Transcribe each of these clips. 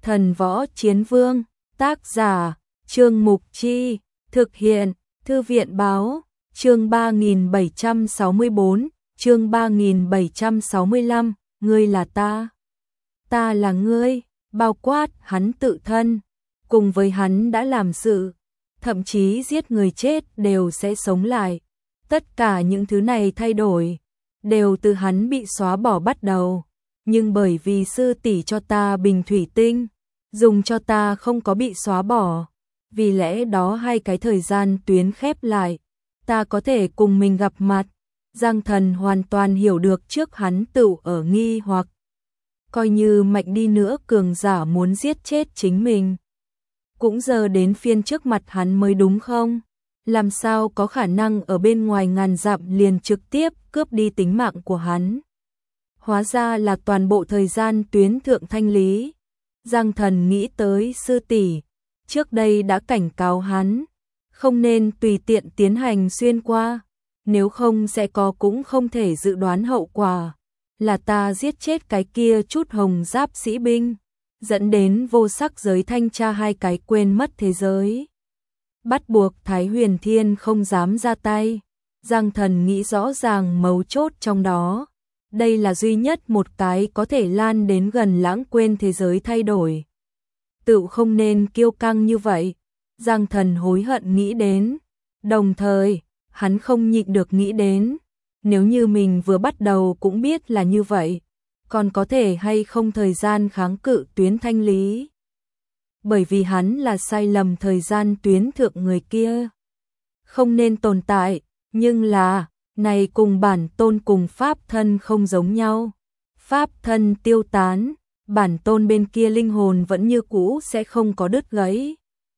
Thần Võ Chiến Vương, tác giả, Trương Mục Chi, thực hiện, Thư viện Báo, chương 3764, chương 3765, ngươi là ta là ngươi, bao quát hắn tự thân, cùng với hắn đã làm sự, thậm chí giết người chết đều sẽ sống lại. Tất cả những thứ này thay đổi, đều từ hắn bị xóa bỏ bắt đầu, nhưng bởi vì sư tỷ cho ta bình thủy tinh, dùng cho ta không có bị xóa bỏ, vì lẽ đó hai cái thời gian tuyến khép lại, ta có thể cùng mình gặp mặt. Giang Thần hoàn toàn hiểu được trước hắn tựu ở nghi hoặc, coi như mạnh đi nữa cường giả muốn giết chết chính mình, cũng giờ đến phiên trước mặt hắn mới đúng không? Làm sao có khả năng ở bên ngoài ngàn dặm liền trực tiếp cướp đi tính mạng của hắn? Hóa ra là toàn bộ thời gian tuyến thượng thanh lý. Giang Thần nghĩ tới sư tỷ trước đây đã cảnh cáo hắn, không nên tùy tiện tiến hành xuyên qua, nếu không sẽ có cũng không thể dự đoán hậu quả, là ta giết chết cái kia chút hồng giáp sĩ binh, dẫn đến vô sắc giới thanh tra hai cái quên mất thế giới. Bắt buộc Thái Huyền Thiên không dám ra tay. Giang Thần nghĩ rõ ràng mấu chốt trong đó. Đây là duy nhất một cái có thể lan đến gần lãng quên thế giới thay đổi. Tự không nên kiêu căng như vậy. Giang Thần hối hận nghĩ đến. Đồng thời, hắn không nhịn được nghĩ đến. Nếu như mình vừa bắt đầu cũng biết là như vậy, còn có thể hay không thời gian kháng cự tuyến thanh lý. Bởi vì hắn là sai lầm thời gian tuyến thượng người kia. Không nên tồn tại, nhưng là, này cùng bản tôn cùng pháp thân không giống nhau. Pháp thân tiêu tán, bản tôn bên kia linh hồn vẫn như cũ sẽ không có đứt gãy.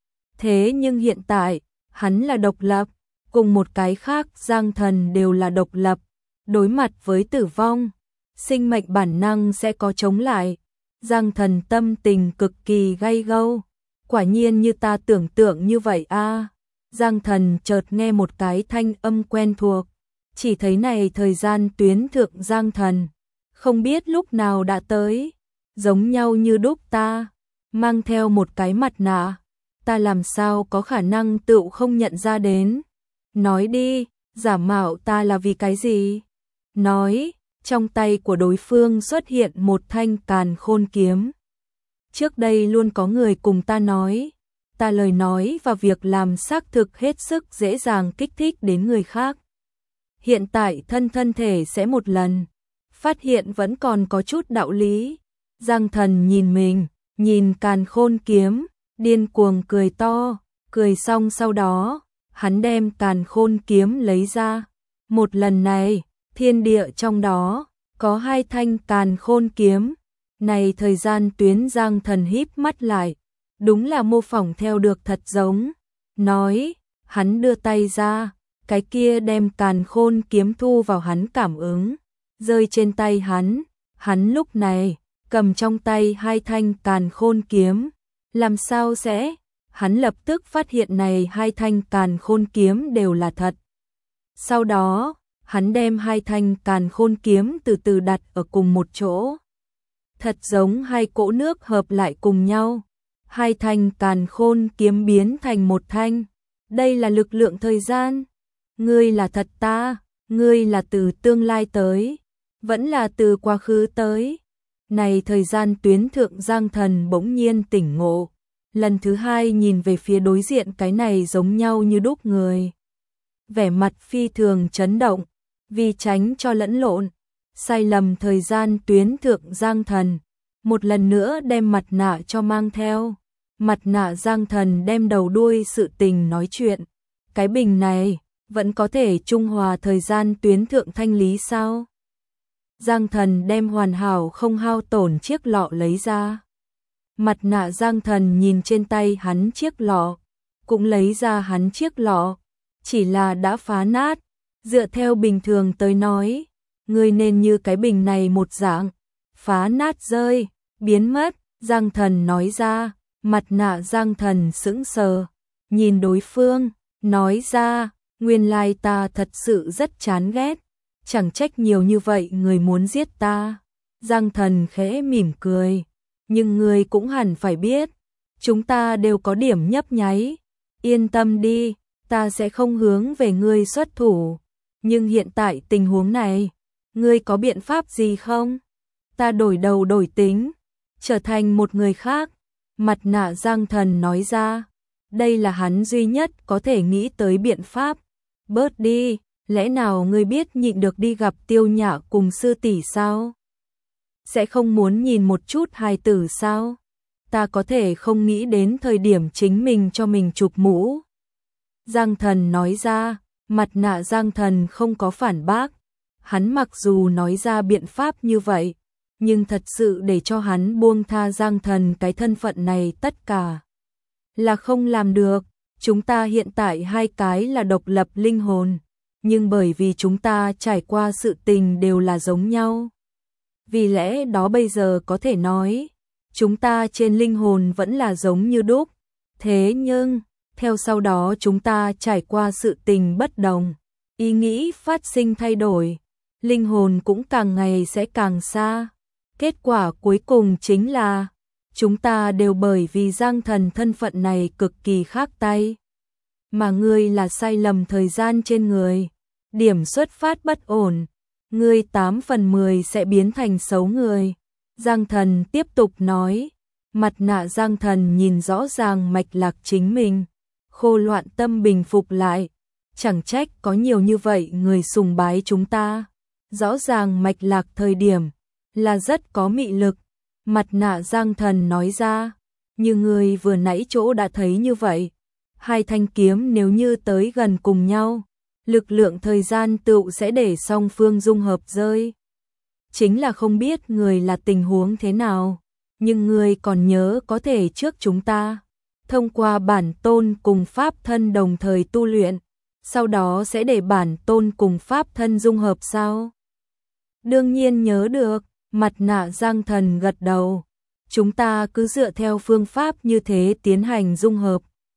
Thế nhưng hiện tại, hắn là độc lập, cùng một cái khác Giang Thần đều là độc lập. Đối mặt với tử vong, sinh mệnh bản năng sẽ có chống lại. Giang Thần tâm tình cực kỳ gay gâu. Quả nhiên như ta tưởng tượng như vậy a. Giang Thần chợt nghe một cái thanh âm quen thuộc, chỉ thấy này thời gian tuyến thượng Giang Thần, không biết lúc nào đã tới, giống nhau như đúc ta, mang theo một cái mặt nạ, ta làm sao có khả năng tựu không nhận ra đến. Nói đi, giả mạo ta là vì cái gì? Nói, trong tay của đối phương xuất hiện một thanh càn khôn kiếm. Trước đây luôn có người cùng ta nói, ta lời nói và việc làm xác thực hết sức dễ dàng kích thích đến người khác. Hiện tại thân thể sẽ một lần, phát hiện vẫn còn có chút đạo lý. Giang Thần nhìn mình, nhìn càn khôn kiếm, điên cuồng cười to, cười xong sau đó, hắn đem càn khôn kiếm lấy ra. Một lần này, thiên địa trong đó, có hai thanh càn khôn kiếm. Này thời gian tuyến Giang Thần híp mắt lại, đúng là mô phỏng theo được thật giống. Nói, hắn đưa tay ra, cái kia đem càn khôn kiếm thu vào hắn cảm ứng, rơi trên tay hắn lúc này, cầm trong tay hai thanh càn khôn kiếm. Làm sao sẽ? Hắn lập tức phát hiện này hai thanh càn khôn kiếm đều là thật. Sau đó, hắn đem hai thanh càn khôn kiếm từ từ đặt ở cùng một chỗ. Thật giống hai cỗ nước hợp lại cùng nhau. Hai thanh càn khôn kiếm biến thành một thanh. Đây là lực lượng thời gian. Ngươi là thật ta, ngươi là từ tương lai tới, vẫn là từ quá khứ tới. Này thời gian tuyến thượng Giang Thần bỗng nhiên tỉnh ngộ. Lần thứ hai nhìn về phía đối diện cái này giống nhau như đúc người. Vẻ mặt phi thường chấn động, vì tránh cho lẫn lộn. Sai lầm thời gian tuyến thượng Giang Thần, một lần nữa đem mặt nạ cho mang theo. Mặt nạ Giang Thần đem đầu đuôi sự tình nói chuyện. Cái bình này, vẫn có thể trung hòa thời gian tuyến thượng thanh lý sao? Giang Thần đem hoàn hảo không hao tổn chiếc lọ lấy ra. Mặt nạ Giang Thần nhìn trên tay hắn chiếc lọ, cũng lấy ra hắn chiếc lọ, chỉ là đã phá nát. Dựa theo bình thường tới nói, ngươi nên như cái bình này một dạng, phá nát rơi, biến mất. Giang Thần nói ra. Mặt nạ Giang Thần sững sờ, nhìn đối phương, nói ra, nguyên lai ta thật sự rất chán ghét, chẳng trách nhiều như vậy người muốn giết ta. Giang Thần khẽ mỉm cười, nhưng ngươi cũng hẳn phải biết, chúng ta đều có điểm nhấp nháy. Yên tâm đi, ta sẽ không hướng về ngươi xuất thủ. Nhưng hiện tại tình huống này, ngươi có biện pháp gì không? Ta đổi đầu đổi tính, trở thành một người khác. Mặt nạ Giang Thần nói ra, đây là hắn duy nhất có thể nghĩ tới biện pháp. Bớt đi, lẽ nào ngươi biết nhịn được đi gặp Tiêu Nhã cùng sư tỷ sao? Sẽ không muốn nhìn một chút hài tử sao? Ta có thể không nghĩ đến thời điểm chính mình cho mình chụp mũ. Giang Thần nói ra, mặt nạ Giang Thần không có phản bác. Hắn mặc dù nói ra biện pháp như vậy, nhưng thật sự để cho hắn buông tha Giang Thần cái thân phận này tất cả là không làm được. Chúng ta hiện tại hai cái là độc lập linh hồn, nhưng bởi vì chúng ta trải qua sự tình đều là giống nhau. Vì lẽ đó bây giờ có thể nói, chúng ta trên linh hồn vẫn là giống như đúc. Thế nhưng, theo sau đó chúng ta trải qua sự tình bất đồng, ý nghĩ phát sinh thay đổi, linh hồn cũng càng ngày sẽ càng xa. Kết quả cuối cùng chính là, chúng ta đều bởi vì Giang Thần thân phận này cực kỳ khác tay. Mà ngươi là sai lầm thời gian trên người, điểm xuất phát bất ổn, ngươi 8 phần 10 sẽ biến thành xấu người. Giang Thần tiếp tục nói, mặt nạ Giang Thần nhìn rõ ràng mạch lạc chính mình, khô loạn tâm bình phục lại, chẳng trách có nhiều như vậy người sùng bái chúng ta. Rõ ràng mạch lạc thời điểm là rất có mị lực. Mặt nạ Giang Thần nói ra, như người vừa nãy chỗ đã thấy như vậy, hai thanh kiếm nếu như tới gần cùng nhau, lực lượng thời gian tựu sẽ để song phương dung hợp rơi. Chính là không biết người là tình huống thế nào, nhưng người còn nhớ có thể trước chúng ta thông qua bản tôn cùng pháp thân đồng thời tu luyện, sau đó sẽ để bản tôn cùng pháp thân dung hợp sao? Đương nhiên nhớ được. Mặt nạ Giang Thần gật đầu. Chúng ta cứ dựa theo phương pháp như thế tiến hành dung hợp.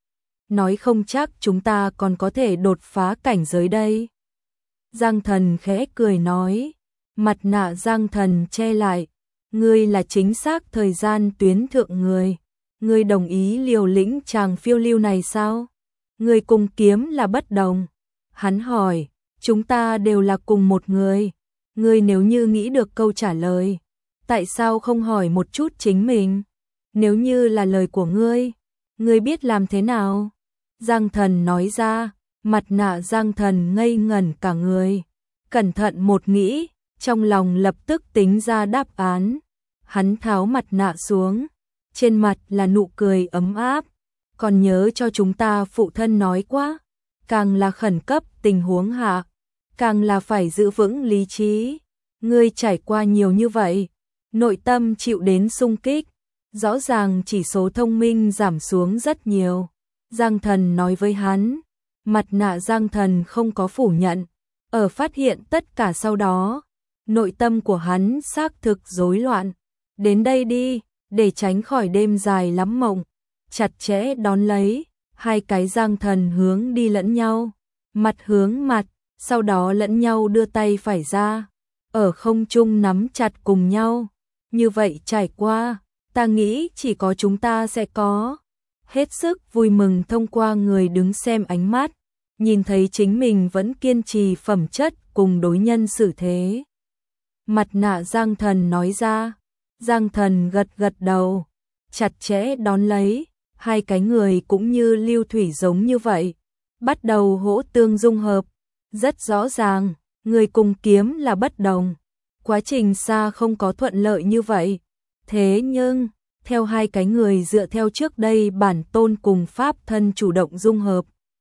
Nói không chắc chúng ta còn có thể đột phá cảnh giới đây. Giang Thần khẽ cười nói. Mặt nạ Giang Thần che lại. Ngươi là chính xác thời gian tuyến thượng người. Ngươi đồng ý liều lĩnh chàng phiêu lưu này sao? Ngươi cùng kiếm là bất đồng. Hắn hỏi. Chúng ta đều là cùng một người. Ngươi nếu như nghĩ được câu trả lời, tại sao không hỏi một chút chính mình? Nếu như là lời của ngươi biết làm thế nào? Giang Thần nói ra, mặt nạ Giang Thần ngây ngẩn cả người. Cẩn thận một nghĩ, trong lòng lập tức tính ra đáp án. Hắn tháo mặt nạ xuống, trên mặt là nụ cười ấm áp. Còn nhớ cho chúng ta phụ thân nói quá, càng là khẩn cấp tình huống hạ, càng là phải giữ vững lý trí. Ngươi trải qua nhiều như vậy, nội tâm chịu đến xung kích, rõ ràng chỉ số thông minh giảm xuống rất nhiều. Giang Thần nói với hắn, mặt nạ Giang Thần không có phủ nhận, ở phát hiện tất cả sau đó, nội tâm của hắn xác thực rối loạn. Đến đây đi, để tránh khỏi đêm dài lắm mộng. Chặt chẽ đón lấy, hai cái Giang Thần hướng đi lẫn nhau, mặt hướng mặt, sau đó lẫn nhau đưa tay phải ra, ở không trung nắm chặt cùng nhau. Như vậy trải qua, ta nghĩ chỉ có chúng ta sẽ có. Hết sức vui mừng thông qua người đứng xem ánh mắt, nhìn thấy chính mình vẫn kiên trì phẩm chất cùng đối nhân xử thế. Mặt nạ Giang Thần nói ra, Giang Thần gật gật đầu, chặt chẽ đón lấy, hai cái người cũng như lưu thủy giống như vậy, bắt đầu hỗ tương dung hợp. Rất rõ ràng, người cùng kiếm là bất đồng. Quá trình xa không có thuận lợi như vậy. Thế nhưng, theo hai cái người dựa theo trước đây bản tôn cùng pháp thân chủ động dung hợp,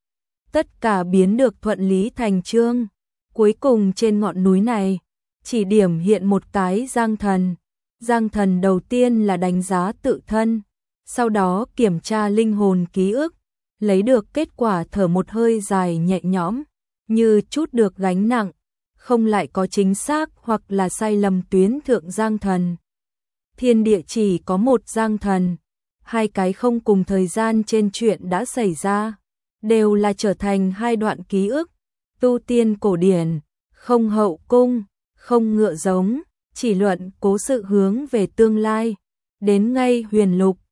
tất cả biến được thuận lý thành chương. Cuối cùng trên ngọn núi này, chỉ điểm hiện một cái Giang Thần. Giang Thần đầu tiên là đánh giá tự thân, sau đó kiểm tra linh hồn ký ức, lấy được kết quả thở một hơi dài nhẹ nhõm, như chút được gánh nặng, không lại có chính xác hoặc là sai lầm tuyến thượng Giang Thần. Thiên địa chỉ có một Giang Thần, hai cái không cùng thời gian trên chuyện đã xảy ra, đều là trở thành hai đoạn ký ức. Tu tiên cổ điển, không hậu cung, không ngựa giống, chỉ luận cố sự hướng về tương lai, đến ngay Huyền Lục.